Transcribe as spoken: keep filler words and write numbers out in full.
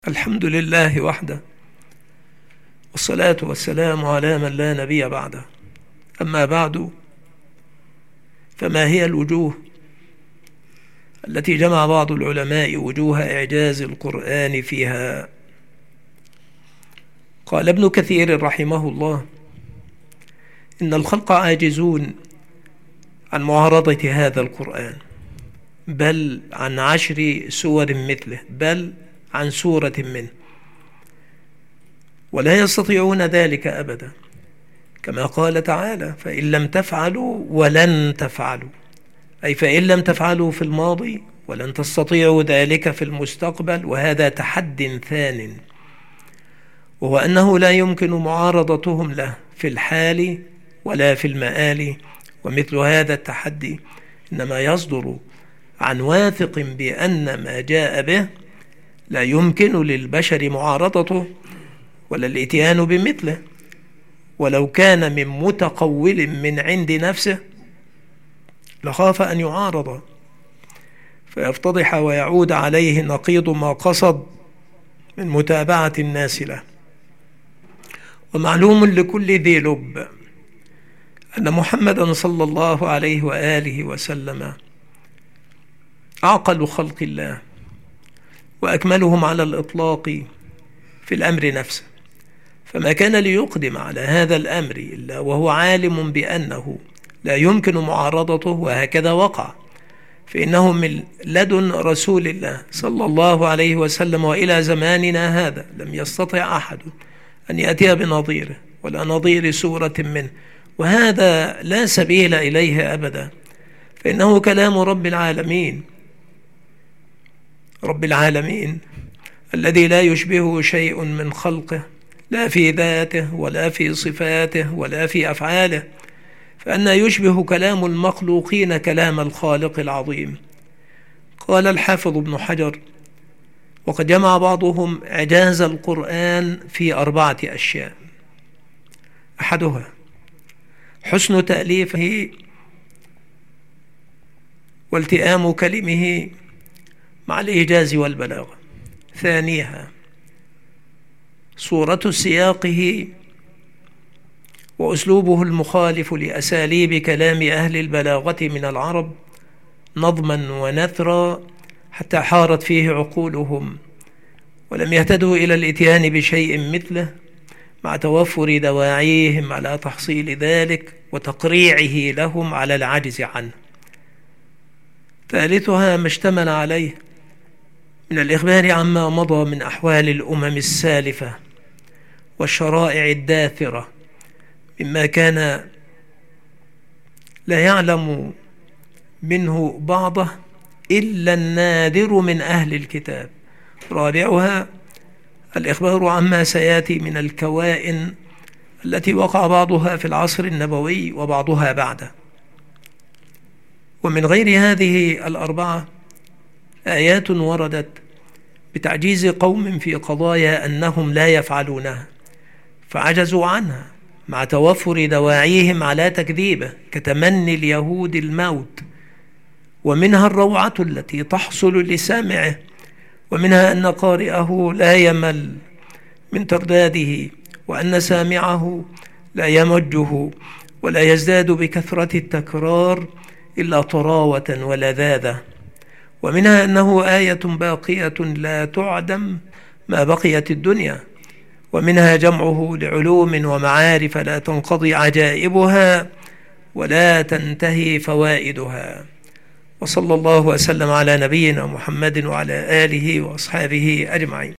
الحمد لله وحده، والصلاة والسلام على من لا نبي بعده. أما بعد، فما هي الوجوه التي جمع بعض العلماء وجوه إعجاز القرآن فيها؟ قال ابن كثير رحمه الله: إن الخلق عاجزون عن معارضة هذا القرآن، بل عن عشر سور مثله، بل عن سورة منه، ولا يستطيعون ذلك أبدا، كما قال تعالى: فإن لم تفعلوا ولن تفعلوا، أي فإن لم تفعلوا في الماضي ولن تستطيعوا ذلك في المستقبل. وهذا تحد ثان، وهو أنه لا يمكن معارضتهم له في الحال ولا في المآل. ومثل هذا التحدي إنما يصدر عن واثق بأن ما جاء به لا يمكن للبشر معارضته ولا الاتيان بمثله، ولو كان من متقول من عند نفسه لخاف أن يعارض فيفتضح ويعود عليه نقيض ما قصد من متابعة الناس له. ومعلوم لكل ذي لب أن محمدا صلى الله عليه وآله وسلم أعقل خلق الله وأكملهم على الإطلاق في الأمر نفسه، فما كان ليقدم على هذا الأمر إلا وهو عالم بأنه لا يمكن معارضته، وهكذا وقع. فإنه من لدن رسول الله صلى الله عليه وسلم وإلى زماننا هذا لم يستطع أحد أن يأتي بنظيره ولا نظير سورة منه، وهذا لا سبيل إليه أبدا، فإنه كلام رب العالمين، رب العالمين الذي لا يشبهه شيء من خلقه، لا في ذاته ولا في صفاته ولا في أفعاله، فأن يشبه كلام المخلوقين كلام الخالق العظيم. قال الحافظ ابن حجر: وقد جمع بعضهم إعجاز القرآن في أربعة أشياء: أحدها حسن تأليفه والتئام كلمه مع الإيجاز والبلاغة. ثانيها صورة سياقه وأسلوبه المخالف لأساليب كلام أهل البلاغة من العرب نظما ونثرا، حتى حارت فيه عقولهم ولم يهتدوا إلى الإتيان بشيء مثله، مع توفر دواعيهم على تحصيل ذلك وتقريعه لهم على العجز عنه. ثالثها ما اشتمل عليه من الإخبار عما مضى من أحوال الأمم السالفة والشرائع الداثرة، مما كان لا يعلم منه بعضه إلا النادر من أهل الكتاب. رابعها الإخبار عما سيأتي من الكوائن التي وقع بعضها في العصر النبوي وبعضها بعده. ومن غير هذه الأربعة آيات وردت بتعجيز قوم في قضايا أنهم لا يفعلونها فعجزوا عنها، مع توفر دواعيهم على تكذيبه، كتمني اليهود الموت، ومنها الروعة التي تحصل لسامعه، ومنها أن قارئه لا يمل من ترداده، وأن سامعه لا يمجه ولا يزداد بكثرة التكرار إلا طراوة ولذاذة. ومنها أنه آية باقية لا تعدم ما بقيت الدنيا. ومنها جمعه لعلوم ومعارف لا تنقضي عجائبها ولا تنتهي فوائدها. وصلى الله وسلم على نبينا محمد وعلى آله وأصحابه أجمعين.